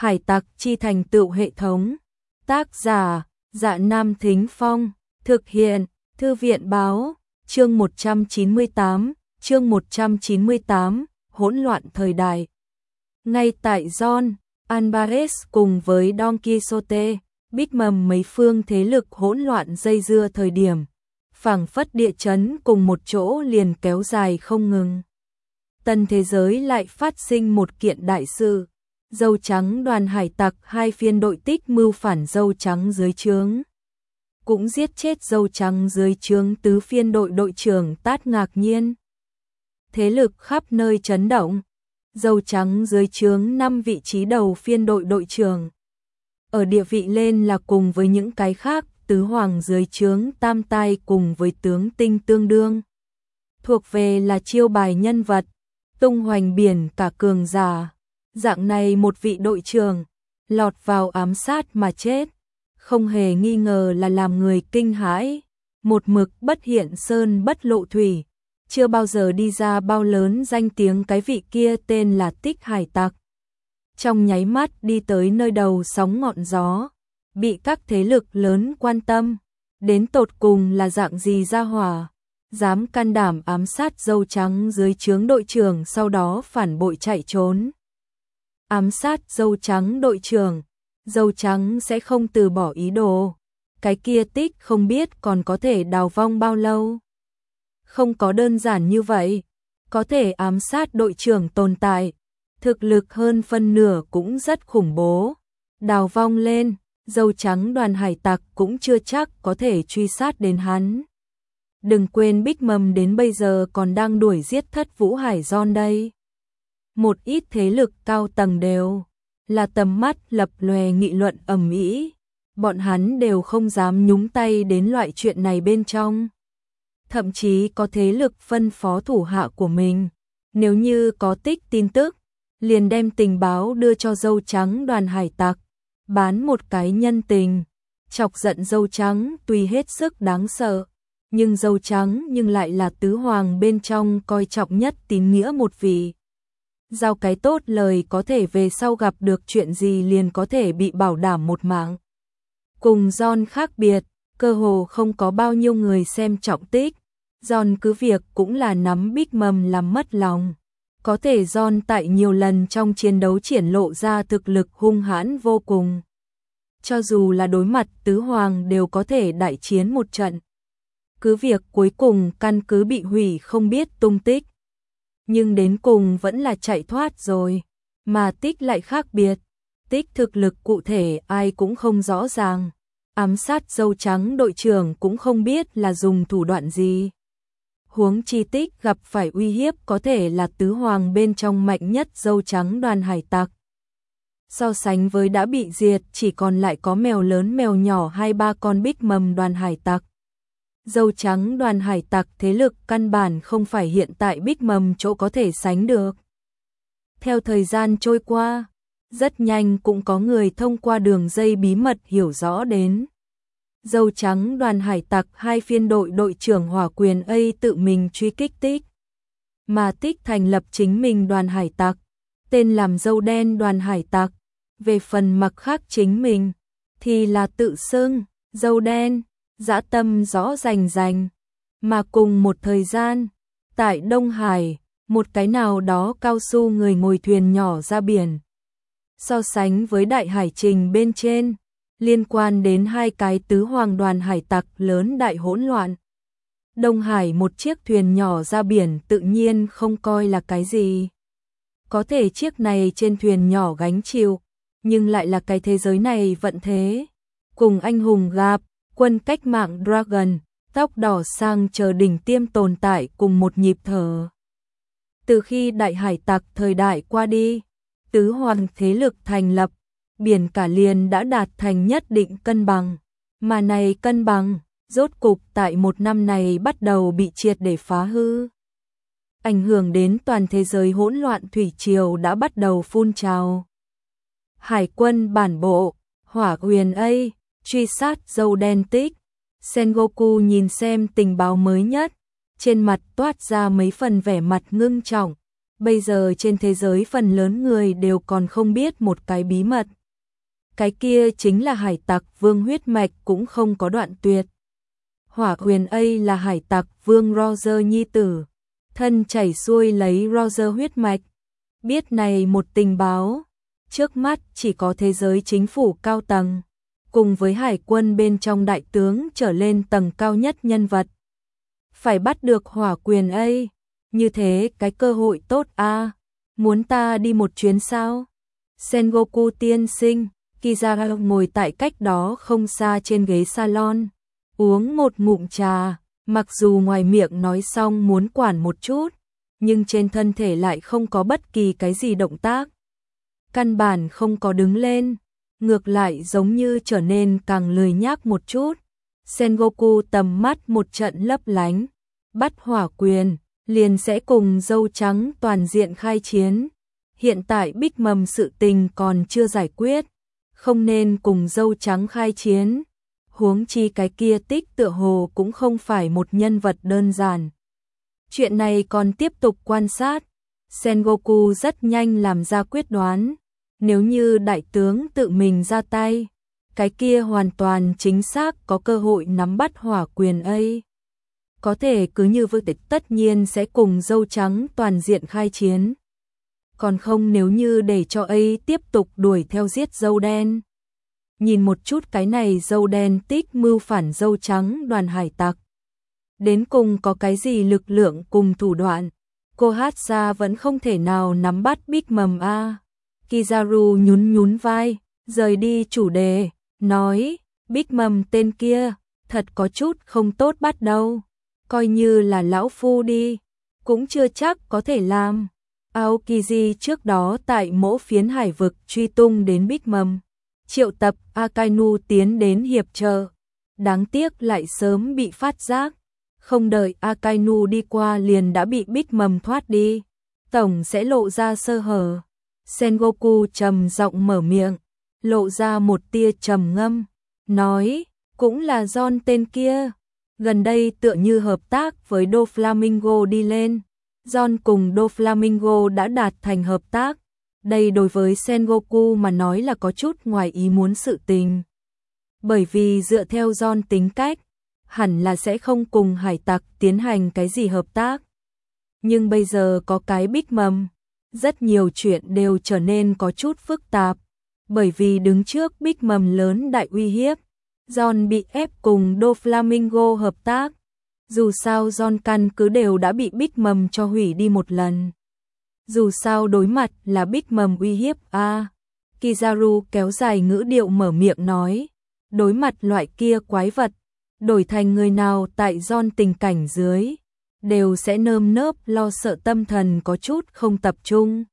Hải tặc chi thành tựu hệ thống. Tác giả: Dạ Nam Thính Phong. Thực hiện: Thư viện báo. Chương 198, hỗn loạn thời đại. Ngay tại John Alvarez cùng với Don Quixote, Big Mom mấy phương thế lực hỗn loạn dây dưa thời điểm, phảng phất địa chấn cùng một chỗ liền kéo dài không ngừng. Tân thế giới lại phát sinh một kiện đại sự. Dâu trắng đoàn hải tặc hai phiên đội tích mưu phản dâu trắng dưới trướng. Cũng giết chết dâu trắng dưới trướng tứ phiên đội đội trưởng Tát ngạc nhiên. Thế lực khắp nơi chấn động. Dâu trắng dưới trướng 5 vị trí đầu phiên đội đội trưởng. Ở địa vị lên là cùng với những cái khác, tứ hoàng dưới trướng tam tai cùng với tướng tinh tương đương. Thuộc về là chiêu bài nhân vật, tung hoành biển cả cường giả. Dạng này một vị đội trưởng, lọt vào ám sát mà chết, không hề nghi ngờ là làm người kinh hãi. Một mực bất hiện sơn bất lộ thủy, chưa bao giờ đi ra bao lớn danh tiếng cái vị kia tên là Tích hải tặc. Trong nháy mắt đi tới nơi đầu sóng ngọn gió, bị các thế lực lớn quan tâm, đến tột cùng là dạng gì ra hỏa, dám can đảm ám sát dâu trắng dưới trướng đội trưởng sau đó phản bội chạy trốn. Ám sát dâu trắng đội trưởng, dâu trắng sẽ không từ bỏ ý đồ. Cái kia Tích không biết còn có thể đào vong bao lâu. Không có đơn giản như vậy, có thể ám sát đội trưởng tồn tại, thực lực hơn phân nửa cũng rất khủng bố. Đào vong lên, dâu trắng đoàn hải tặc cũng chưa chắc có thể truy sát đến hắn. Đừng quên Big Mom đến bây giờ còn đang đuổi giết Thất Vũ Hải John đây. Một ít thế lực cao tầng đều là tầm mắt lập lòe nghị luận ầm ĩ, bọn hắn đều không dám nhúng tay đến loại chuyện này bên trong. Thậm chí có thế lực phân phó thủ hạ của mình, nếu như có Tích tin tức, liền đem tình báo đưa cho dâu trắng đoàn hải tặc, bán một cái nhân tình, chọc giận dâu trắng tuy hết sức đáng sợ, nhưng dâu trắng nhưng lại là tứ hoàng bên trong coi trọng nhất tín nghĩa một vị. Giao cái tốt lời có thể về sau gặp được chuyện gì liền có thể bị bảo đảm một mạng. Cùng John khác biệt, cơ hồ không có bao nhiêu người xem trọng Tích. John cứ việc cũng là nắm Big Mom làm mất lòng. Có thể John tại nhiều lần trong chiến đấu triển lộ ra thực lực hung hãn vô cùng. Cho dù là đối mặt tứ hoàng đều có thể đại chiến một trận. Cứ việc cuối cùng căn cứ bị hủy không biết tung tích. Nhưng đến cùng vẫn là chạy thoát rồi. Mà Tích lại khác biệt. Tích thực lực cụ thể ai cũng không rõ ràng. Ám sát dâu trắng đội trưởng cũng không biết là dùng thủ đoạn gì. Huống chi Tích gặp phải uy hiếp có thể là tứ hoàng bên trong mạnh nhất dâu trắng đoàn hải tặc. So sánh với đã bị diệt chỉ còn lại có mèo lớn mèo nhỏ 2-3 con Big Mom đoàn hải tặc. Dâu trắng đoàn hải tặc thế lực căn bản không phải hiện tại Big Mom chỗ có thể sánh được. Theo thời gian trôi qua, rất nhanh cũng có người thông qua đường dây bí mật hiểu rõ đến. Dâu trắng đoàn hải tặc hai phiên đội đội trưởng Hỏa Quyền A tự mình truy kích Tích. Mà Tích thành lập chính mình đoàn hải tặc, tên làm dâu đen đoàn hải tặc. Về phần mặc khác chính mình, thì là tự xưng, dâu đen, dã tâm rõ rành rành. Mà cùng một thời gian, tại Đông Hải, một cái nào đó cao su người ngồi thuyền nhỏ ra biển. So sánh với đại hải trình bên trên, liên quan đến hai cái tứ hoàng đoàn hải tặc lớn đại hỗn loạn. Đông Hải một chiếc thuyền nhỏ ra biển tự nhiên không coi là cái gì. Có thể chiếc này trên thuyền nhỏ gánh chịu, nhưng lại là cái thế giới này vận thế. Cùng anh hùng gặp, quân cách mạng Dragon, tóc đỏ sang chờ đỉnh tiêm tồn tại cùng một nhịp thở. Từ khi đại hải tặc thời đại qua đi, tứ hoàng thế lực thành lập, biển cả liền đã đạt thành nhất định cân bằng. Mà này cân bằng, rốt cục tại một năm này bắt đầu bị triệt để phá hư. Ảnh hưởng đến toàn thế giới hỗn loạn thủy triều đã bắt đầu phun trào. Hải quân bản bộ, Hỏa Quyền A, truy sát dâu đen Tích. Sengoku nhìn xem tình báo mới nhất, trên mặt toát ra mấy phần vẻ mặt ngưng trọng. Bây giờ trên thế giới phần lớn người đều còn không biết một cái bí mật. Cái kia chính là hải tặc vương huyết mạch cũng không có đoạn tuyệt. Hỏa Quyền A là hải tặc vương Roger nhi tử, thân chảy xuôi lấy Roger huyết mạch. Biết này một tình báo, trước mắt chỉ có thế giới chính phủ cao tầng, cùng với hải quân bên trong đại tướng trở lên tầng cao nhất nhân vật. Phải bắt được Hỏa Quyền A, như thế cái cơ hội tốt a. Muốn ta đi một chuyến sao? Sengoku tiên sinh, Kizaru ngồi tại cách đó không xa trên ghế salon, uống một ngụm trà, mặc dù ngoài miệng nói xong muốn quản một chút, nhưng trên thân thể lại không có bất kỳ cái gì động tác. Căn bản không có đứng lên, ngược lại giống như trở nên càng lười nhác một chút. Sengoku tầm mắt một trận lấp lánh, bắt Hỏa Quyền, liền sẽ cùng dâu trắng toàn diện khai chiến. Hiện tại Big Mom sự tình còn chưa giải quyết, không nên cùng dâu trắng khai chiến. Huống chi cái kia Tích tựa hồ cũng không phải một nhân vật đơn giản. Chuyện này còn tiếp tục quan sát. Sengoku rất nhanh làm ra quyết đoán. Nếu như đại tướng tự mình ra tay, cái kia hoàn toàn chính xác có cơ hội nắm bắt Hỏa Quyền A. Có thể cứ như vậy tất nhiên sẽ cùng dâu trắng toàn diện khai chiến. Còn không nếu như để cho A tiếp tục đuổi theo giết dâu đen. Nhìn một chút cái này dâu đen Tích mưu phản dâu trắng đoàn hải tặc. Đến cùng có cái gì lực lượng cùng thủ đoạn. Cô Hatsa vẫn không thể nào nắm bắt Big Mom a. Kizaru nhún vai, rời đi chủ đề, nói, Big Mom tên kia, thật có chút không tốt bắt đâu. Coi như là lão phu đi, cũng chưa chắc có thể làm. Aokiji trước đó tại mỗ phiến hải vực truy tung đến Big Mom, triệu tập Akainu tiến đến hiệp trợ. Đáng tiếc lại sớm bị phát giác, không đợi Akainu đi qua liền đã bị Big Mom thoát đi. Tổng sẽ lộ ra sơ hở. Sengoku trầm giọng mở miệng, lộ ra một tia trầm ngâm, nói, cũng là John tên kia. Gần đây tựa như hợp tác với Doflamingo đi lên. John cùng Doflamingo đã đạt thành hợp tác. Đây đối với Sengoku mà nói là có chút ngoài ý muốn sự tình. Bởi vì dựa theo John tính cách, hẳn là sẽ không cùng hải tặc tiến hành cái gì hợp tác. Nhưng bây giờ có cái Big Mom, rất nhiều chuyện đều trở nên có chút phức tạp. Bởi vì đứng trước Big Mom lớn đại uy hiếp, John bị ép cùng Doflamingo hợp tác. Dù sao John căn cứ đều đã bị Big Mom cho hủy đi một lần. Dù sao đối mặt là Big Mom uy hiếp a. Kizaru kéo dài ngữ điệu mở miệng nói, đối mặt loại kia quái vật, đổi thành người nào tại John tình cảnh dưới, đều sẽ nơm nớp lo sợ tâm thần có chút không tập trung.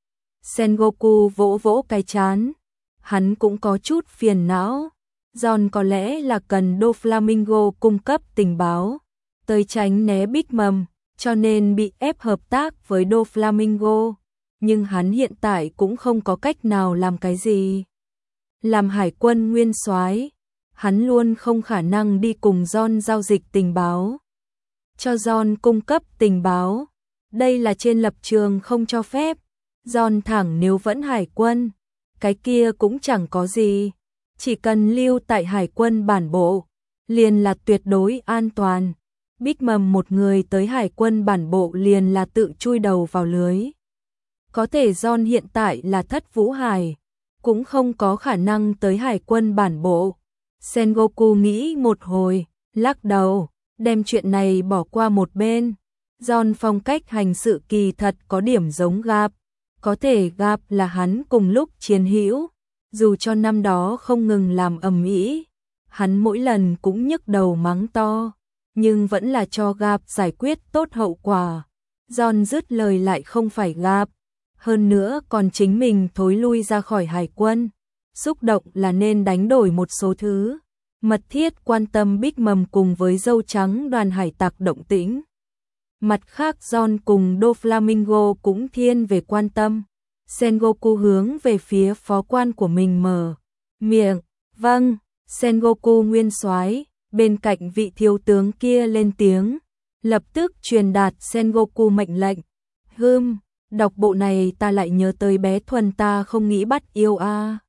Sengoku vỗ vỗ cái trán, hắn cũng có chút phiền não. John có lẽ là cần Doflamingo cung cấp tình báo, tới tránh né Big Mom, cho nên bị ép hợp tác với Doflamingo. Nhưng hắn hiện tại cũng không có cách nào làm cái gì. Làm hải quân nguyên soái, hắn luôn không khả năng đi cùng John giao dịch tình báo. Cho John cung cấp tình báo, đây là trên lập trường không cho phép. John thẳng nếu vẫn hải quân, cái kia cũng chẳng có gì. Chỉ cần lưu tại hải quân bản bộ, liền là tuyệt đối an toàn. Big Mom một người tới hải quân bản bộ liền là tự chui đầu vào lưới. Có thể John hiện tại là Thất Vũ Hải, cũng không có khả năng tới hải quân bản bộ. Sengoku nghĩ một hồi, lắc đầu, đem chuyện này bỏ qua một bên. John phong cách hành sự kỳ thật có điểm giống Gap, có thể Gap là hắn cùng lúc chiến hữu, dù cho năm đó không ngừng làm ầm ĩ, hắn mỗi lần cũng nhức đầu mắng to, nhưng vẫn là cho Gap giải quyết tốt hậu quả. John dứt lời lại không phải Gap, hơn nữa còn chính mình thối lui ra khỏi hải quân, xúc động là nên đánh đổi một số thứ, mật thiết quan tâm Big Mom cùng với dâu trắng đoàn hải tặc động tĩnh. Mặt khác John cùng Doflamingo cũng thiên về quan tâm. Sengoku hướng về phía phó quan của mình mở miệng, vâng, Sengoku nguyên soái. Bên cạnh vị thiếu tướng kia lên tiếng, lập tức truyền đạt Sengoku mệnh lệnh. Đọc bộ này ta lại nhớ tới bé Thuần ta không nghĩ bắt yêu a.